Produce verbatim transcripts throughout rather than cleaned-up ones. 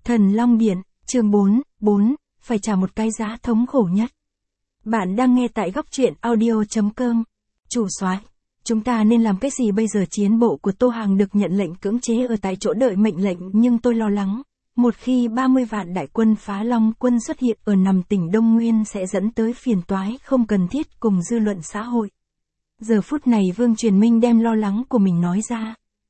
Thần Long Điện, chương bốn, bốn, phải trả một cái giá thống khổ nhất. Bạn đang nghe tại góc truyện audio chấm com. Chủ soái, chúng ta nên làm cái gì bây giờ? Chiến bộ của Tô Hàng được nhận lệnh cưỡng chế ở tại chỗ đợi mệnh lệnh, nhưng tôi lo lắng. Một khi ba mươi vạn đại quân phá Long quân xuất hiện ở nằm tỉnh Đông Nguyên sẽ dẫn tới phiền toái không cần thiết cùng dư luận xã hội. Giờ phút này Vương Truyền Minh đem lo lắng của mình nói ra.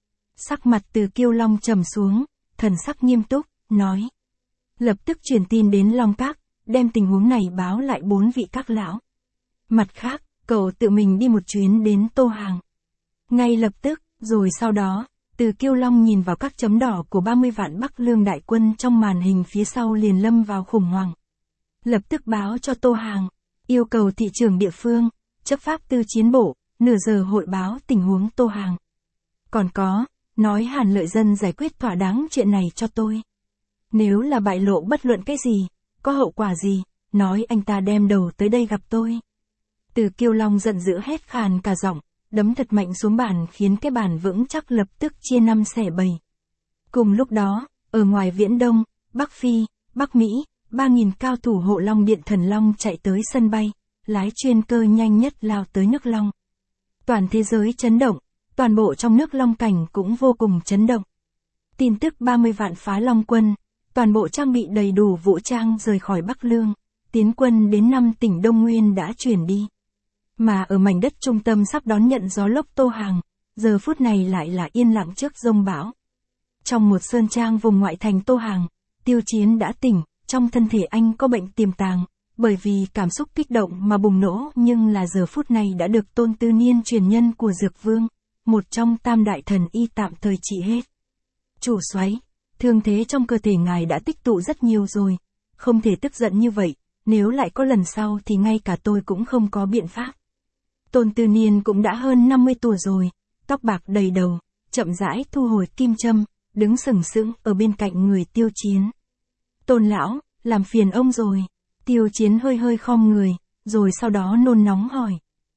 Sắc mặt Từ Kiêu Long trầm xuống, thần sắc nghiêm túc, nói. Lập tức truyền tin đến Long Các, đem tình huống này báo lại bốn vị các lão. Mặt khác, cậu tự mình đi một chuyến đến Tô Hàng. Ngay lập tức, rồi sau đó, Từ Kiêu Long nhìn vào các chấm đỏ của ba mươi vạn Bắc Lương đại quân trong màn hình phía sau liền lâm vào khủng hoảng. Lập tức báo cho Tô Hàng, yêu cầu thị trưởng địa phương, chấp pháp tư chiến bộ, nửa giờ hội báo tình huống Tô Hàng. Còn có, nói Hàn Lợi Dân giải quyết thỏa đáng chuyện này cho tôi. Nếu là bại lộ bất luận cái gì, có hậu quả gì, nói anh ta đem đầu tới đây gặp tôi. Từ Kiêu Long giận dữ hét khàn cả giọng, đấm thật mạnh xuống bàn khiến cái bàn vững chắc lập tức chia năm xẻ bảy. Cùng lúc đó, ở ngoài Viễn Đông, Bắc Phi, Bắc Mỹ, ba nghìn cao thủ hộ Long Điện Thần Long chạy tới sân bay, lái chuyên cơ nhanh nhất lao tới nước Long. Toàn thế giới chấn động, toàn bộ trong nước Long Cảnh cũng vô cùng chấn động. Tin tức ba mươi vạn phá Long quân, toàn bộ trang bị đầy đủ vũ trang rời khỏi Bắc Lương, tiến quân đến năm tỉnh Đông Nguyên đã chuyển đi. Mà ở mảnh đất trung tâm sắp đón nhận gió lốc Tô Hàng, giờ phút này lại là yên lặng trước giông bão. Trong một sơn trang vùng ngoại thành Tô Hàng, Tiêu Chiến đã tỉnh, trong thân thể anh có bệnh tiềm tàng, bởi vì cảm xúc kích động mà bùng nổ, nhưng là giờ phút này đã được Tôn Tư Niên truyền nhân của Dược Vương, một trong tam đại thần y tạm thời trị hết. Chủ soái, thương thế trong cơ thể ngài đã tích tụ rất nhiều rồi, không thể tức giận như vậy, nếu lại có lần sau thì ngay cả tôi cũng không có biện pháp. Tôn Tư Niên cũng đã hơn năm mươi tuổi rồi, tóc bạc đầy đầu, chậm rãi thu hồi kim châm, đứng sừng sững ở bên cạnh người Tiêu Chiến. Tôn lão, làm phiền ông rồi. Tiêu Chiến hơi hơi khom người, rồi sau đó nôn nóng hỏi.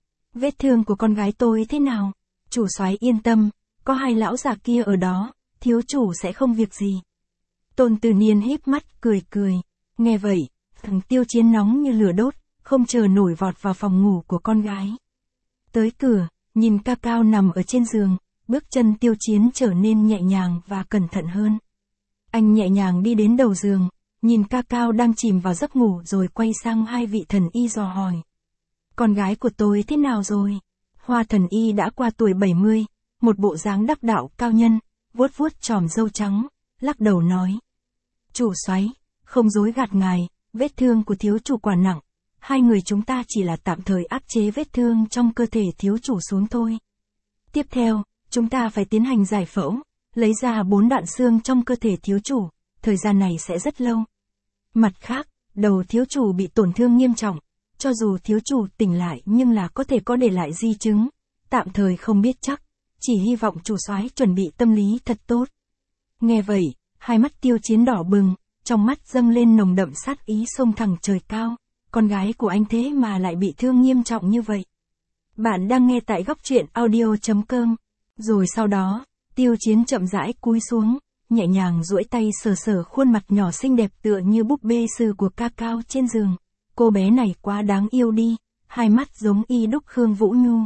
Vết thương của con gái tôi thế nào? Chủ soái yên tâm, có hai lão già kia ở đó, thiếu chủ sẽ không việc gì. Tôn Tư Niên híp mắt cười cười, nghe vậy, thằng Tiêu Chiến nóng như lửa đốt, không chờ nổi vọt vào phòng ngủ của con gái. Tới cửa, nhìn Ca Cao nằm ở trên giường, bước chân Tiêu Chiến trở nên nhẹ nhàng và cẩn thận hơn. Anh nhẹ nhàng đi đến đầu giường, nhìn Ca Cao đang chìm vào giấc ngủ rồi quay sang hai vị thần y dò hỏi. Con gái của tôi thế nào rồi? Hoa thần y đã qua tuổi bảy mươi, một bộ dáng đắc đạo cao nhân, vuốt vuốt chòm râu trắng, lắc đầu nói. Chủ soái, không dối gạt ngài, vết thương của thiếu chủ quả nặng, hai người chúng ta chỉ là tạm thời áp chế vết thương trong cơ thể thiếu chủ xuống thôi. Tiếp theo, chúng ta phải tiến hành giải phẫu, lấy ra bốn đoạn xương trong cơ thể thiếu chủ, thời gian này sẽ rất lâu. Mặt khác, đầu thiếu chủ bị tổn thương nghiêm trọng, cho dù thiếu chủ tỉnh lại nhưng là có thể có để lại di chứng, tạm thời không biết chắc, chỉ hy vọng chủ soái chuẩn bị tâm lý thật tốt. Nghe vậy, hai mắt Tiêu Chiến đỏ bừng, trong mắt dâng lên nồng đậm sát ý xông thẳng trời cao, con gái của anh thế mà lại bị thương nghiêm trọng như vậy. Bạn đang nghe tại góc truyện audio chấm com. Rồi sau đó, Tiêu Chiến chậm rãi cúi xuống, nhẹ nhàng duỗi tay sờ sờ khuôn mặt nhỏ xinh đẹp tựa như búp bê sư của Ca Cao trên giường. Cô bé này quá đáng yêu đi, hai mắt giống y đúc Khương Vũ Nhu.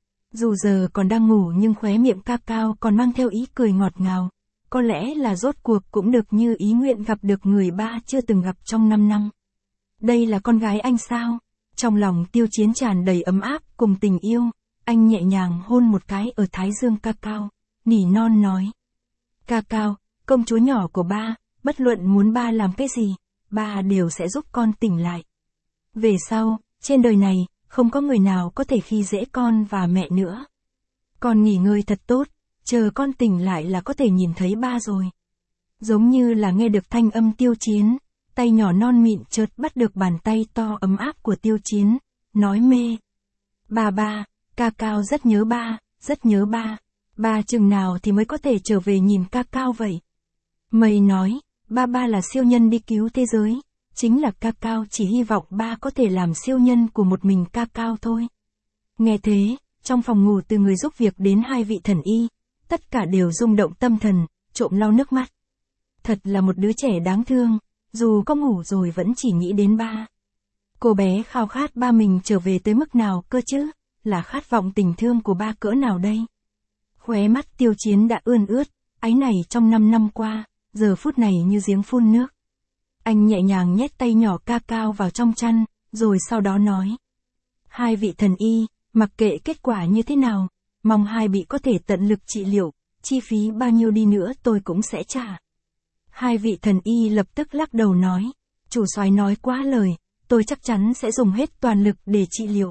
Dù giờ còn đang ngủ nhưng khóe miệng Ca Cao còn mang theo ý cười ngọt ngào. Có lẽ là rốt cuộc cũng được như ý nguyện gặp được người ba chưa từng gặp trong năm năm. Đây là con gái anh sao? Trong lòng Tiêu Chiến tràn đầy ấm áp cùng tình yêu, anh nhẹ nhàng hôn một cái ở thái dương Ca Cao, nỉ non nói. Ca Cao, công chúa nhỏ của ba, bất luận muốn ba làm cái gì, ba đều sẽ giúp con tỉnh lại. Về sau, trên đời này, không có người nào có thể khi dễ con và mẹ nữa. Con nghỉ ngơi thật tốt, chờ con tỉnh lại là có thể nhìn thấy ba rồi. Giống như là nghe được thanh âm Tiêu Chiến, tay nhỏ non mịn chợt bắt được bàn tay to ấm áp của Tiêu Chiến, nói mê. Ba ba, Ca Cao rất nhớ ba, rất nhớ ba, ba chừng nào thì mới có thể trở về nhìn Ca Cao vậy? Mây nói, ba ba là siêu nhân đi cứu thế giới, chính là Ca Cao chỉ hy vọng ba có thể làm siêu nhân của một mình Ca Cao thôi. Nghe thế, trong phòng ngủ từ người giúp việc đến hai vị thần y, tất cả đều rung động tâm thần, trộm lau nước mắt. Thật là một đứa trẻ đáng thương, dù có ngủ rồi vẫn chỉ nghĩ đến ba. Cô bé khao khát ba mình trở về tới mức nào cơ chứ, là khát vọng tình thương của ba cỡ nào đây? Khóe mắt Tiêu Chiến đã ươn ướt, áy này trong năm năm qua, giờ phút này như giếng phun nước. Anh nhẹ nhàng nhét tay nhỏ ca cao vào trong chăn, rồi sau đó nói. Hai vị thần y, mặc kệ kết quả như thế nào, mong hai vị có thể tận lực trị liệu, chi phí bao nhiêu đi nữa tôi cũng sẽ trả. Hai vị thần y lập tức lắc đầu nói, chủ soái nói quá lời, tôi chắc chắn sẽ dùng hết toàn lực để trị liệu.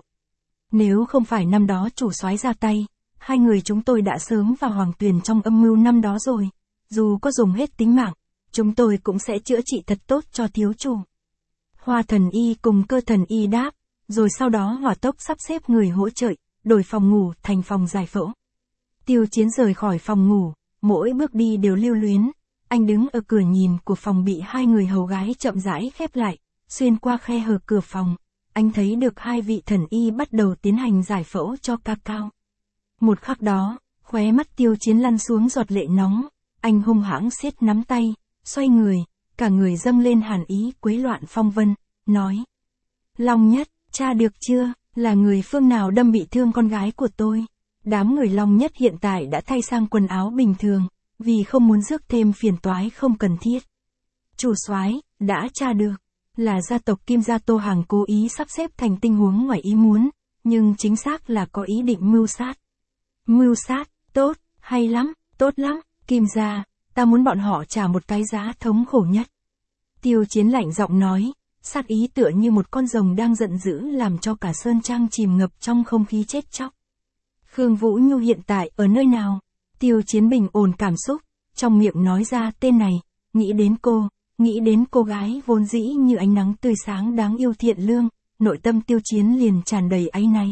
Nếu không phải năm đó chủ soái ra tay, hai người chúng tôi đã sớm vào hoàng tuyền trong âm mưu năm đó rồi, dù có dùng hết tính mạng, chúng tôi cũng sẽ chữa trị thật tốt cho thiếu chủ. Hoa thần y cùng Cơ thần y đáp, rồi sau đó hỏa tốc sắp xếp người hỗ trợ, đổi phòng ngủ thành phòng giải phẫu. Tiêu Chiến rời khỏi phòng ngủ, mỗi bước đi đều lưu luyến, anh đứng ở cửa nhìn của phòng bị hai người hầu gái chậm rãi khép lại, xuyên qua khe hở cửa phòng, anh thấy được hai vị thần y bắt đầu tiến hành giải phẫu cho ca cao. Một khắc đó, khóe mắt Tiêu Chiến lăn xuống giọt lệ nóng, anh hung hãng siết nắm tay, xoay người, cả người dâng lên hàn ý quấy loạn phong vân, nói. Long Nhất, tra được chưa, là người phương nào đâm bị thương con gái của tôi? Đám người Long Nhất hiện tại đã thay sang quần áo bình thường, vì không muốn rước thêm phiền toái không cần thiết. Chủ soái, đã tra được, là gia tộc Kim gia Tô Hàng cố ý sắp xếp thành tình huống ngoài ý muốn, nhưng chính xác là có ý định mưu sát. Mưu sát, tốt, hay lắm, tốt lắm, Kim gia, ta muốn bọn họ trả một cái giá thống khổ nhất. Tiêu Chiến lạnh giọng nói, sát ý tựa như một con rồng đang giận dữ làm cho cả sơn trang chìm ngập trong không khí chết chóc. Khương Vũ Nhu hiện tại ở nơi nào? Tiêu Chiến bình ổn cảm xúc, trong miệng nói ra tên này, nghĩ đến cô, nghĩ đến cô gái vốn dĩ như ánh nắng tươi sáng đáng yêu thiện lương, nội tâm Tiêu Chiến liền tràn đầy áy náy.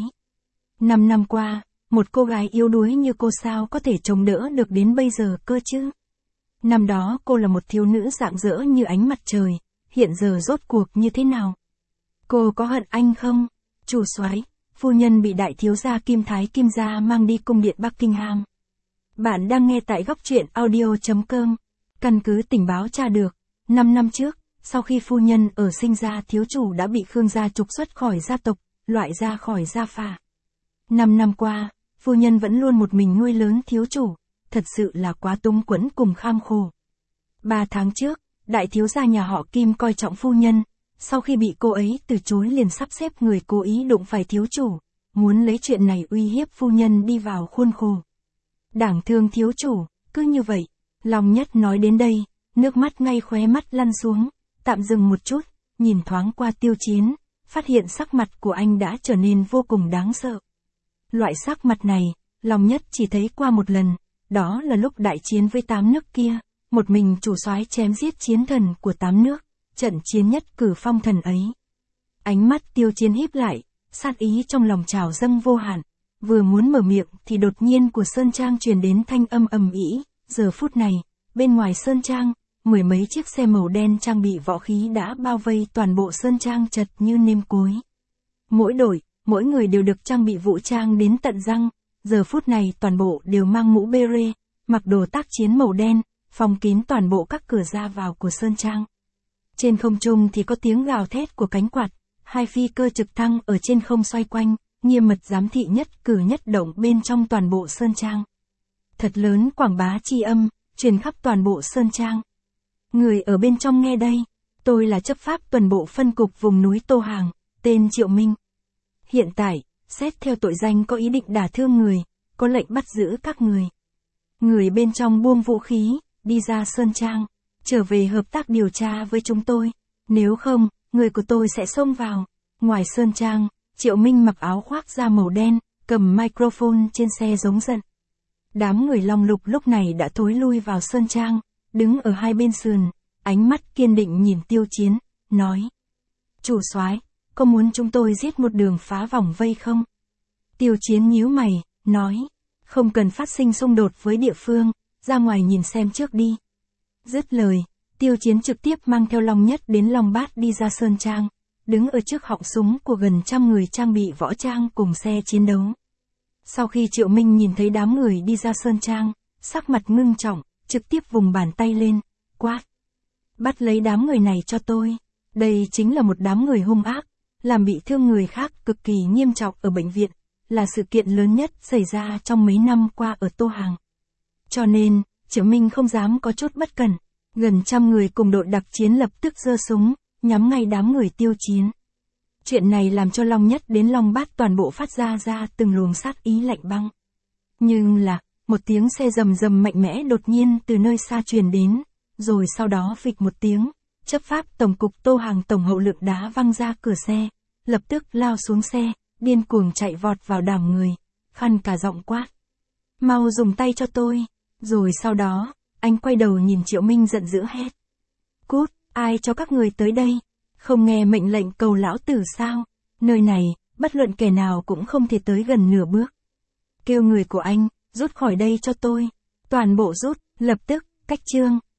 Năm năm qua, một cô gái yếu đuối như cô sao có thể chống đỡ được đến bây giờ cơ chứ? Năm đó cô là một thiếu nữ rạng rỡ như ánh mặt trời, hiện giờ rốt cuộc như thế nào? Cô có hận anh không? Chủ soái, phu nhân bị đại thiếu gia Kim Thái Kim gia mang đi cung điện Buckingham. Bạn đang nghe tại góc truyện audio chấm com. Căn cứ tình báo tra được, năm năm trước, sau khi phu nhân ở sinh ra thiếu chủ đã bị Khương gia trục xuất khỏi gia tộc, loại ra khỏi gia phả. Năm năm qua, phu nhân vẫn luôn một mình nuôi lớn thiếu chủ, thật sự là quá túng quẫn cùng kham khổ. Ba tháng trước, đại thiếu gia nhà họ Kim coi trọng phu nhân, sau khi bị cô ấy từ chối liền sắp xếp người cố ý đụng phải thiếu chủ, muốn lấy chuyện này uy hiếp phu nhân đi vào khuôn khổ. Đáng thương thiếu chủ, cứ như vậy, Long Nhất nói đến đây, nước mắt ngay khóe mắt lăn xuống, tạm dừng một chút, nhìn thoáng qua Tiêu Chiến, phát hiện sắc mặt của anh đã trở nên vô cùng đáng sợ. Loại sắc mặt này, Long Nhất chỉ thấy qua một lần, đó là lúc đại chiến với tám nước kia, một mình chủ soái chém giết chiến thần của tám nước, trận chiến nhất cử phong thần ấy. Ánh mắt Tiêu Chiến híp lại, sát ý trong lòng trào dâng vô hạn, vừa muốn mở miệng thì đột nhiên của sơn trang truyền đến thanh âm ầm ĩ, giờ phút này, bên ngoài sơn trang, mười mấy chiếc xe màu đen trang bị võ khí đã bao vây toàn bộ sơn trang chật như nêm cối. Mỗi đội, mỗi người đều được trang bị vũ trang đến tận răng, giờ phút này toàn bộ đều mang mũ beret, mặc đồ tác chiến màu đen, phòng kín toàn bộ các cửa ra vào của sơn trang. Trên không trung thì có tiếng gào thét của cánh quạt, hai phi cơ trực thăng ở trên không xoay quanh, nghiêm mật giám thị nhất cử nhất động bên trong toàn bộ sơn trang. Thật lớn quảng bá chi âm, truyền khắp toàn bộ sơn trang. Người ở bên trong nghe đây, tôi là chấp pháp tuần bộ phân cục vùng núi Tô Hàng, tên Triệu Minh. Hiện tại, xét theo tội danh có ý định đả thương người, có lệnh bắt giữ các người. Người bên trong buông vũ khí, đi ra sơn trang, trở về hợp tác điều tra với chúng tôi, nếu không, người của tôi sẽ xông vào. Ngoài sơn trang, Triệu Minh mặc áo khoác da màu đen, cầm microphone trên xe giống giận. Đám người Long Lục lúc này đã thối lui vào sơn trang, đứng ở hai bên sườn, ánh mắt kiên định nhìn Tiêu Chiến, nói. Chủ soái, có muốn chúng tôi giết một đường phá vòng vây không? Tiêu Chiến nhíu mày, nói. Không cần phát sinh xung đột với địa phương, ra ngoài nhìn xem trước đi. Dứt lời, Tiêu Chiến trực tiếp mang theo Long Nhất đến Long Bát đi ra sơn trang, đứng ở trước họng súng của gần trăm người trang bị võ trang cùng xe chiến đấu. Sau khi Triệu Minh nhìn thấy đám người đi ra sơn trang, sắc mặt ngưng trọng, trực tiếp vùng bàn tay lên, quát, bắt lấy đám người này cho tôi. Đây chính là một đám người hung ác, làm bị thương người khác cực kỳ nghiêm trọng ở bệnh viện, là sự kiện lớn nhất xảy ra trong mấy năm qua ở Tô Hàng. Cho nên, Triệu Minh không dám có chút bất cẩn. Gần trăm người cùng đội đặc chiến lập tức giơ súng, nhắm ngay đám người tiêu chiến. Chuyện này làm cho Long Nhất đến Long Bát toàn bộ phát ra ra từng luồng sát ý lạnh băng. Nhưng là, một tiếng xe rầm rầm mạnh mẽ đột nhiên từ nơi xa truyền đến, rồi sau đó phịch một tiếng, chấp pháp tổng cục Tô Hàng tổng hậu lượng đá văng ra cửa xe, lập tức lao xuống xe, điên cuồng chạy vọt vào đám người, khăn cả giọng quát. Mau dùng tay cho tôi, rồi sau đó, anh quay đầu nhìn Triệu Minh giận dữ hét. Cút, ai cho các người tới đây? Không nghe mệnh lệnh cầu lão tử sao? Nơi này, bất luận kẻ nào cũng không thể tới gần nửa bước. Kêu người của anh, rút khỏi đây cho tôi. Toàn bộ rút, lập tức, cách chương.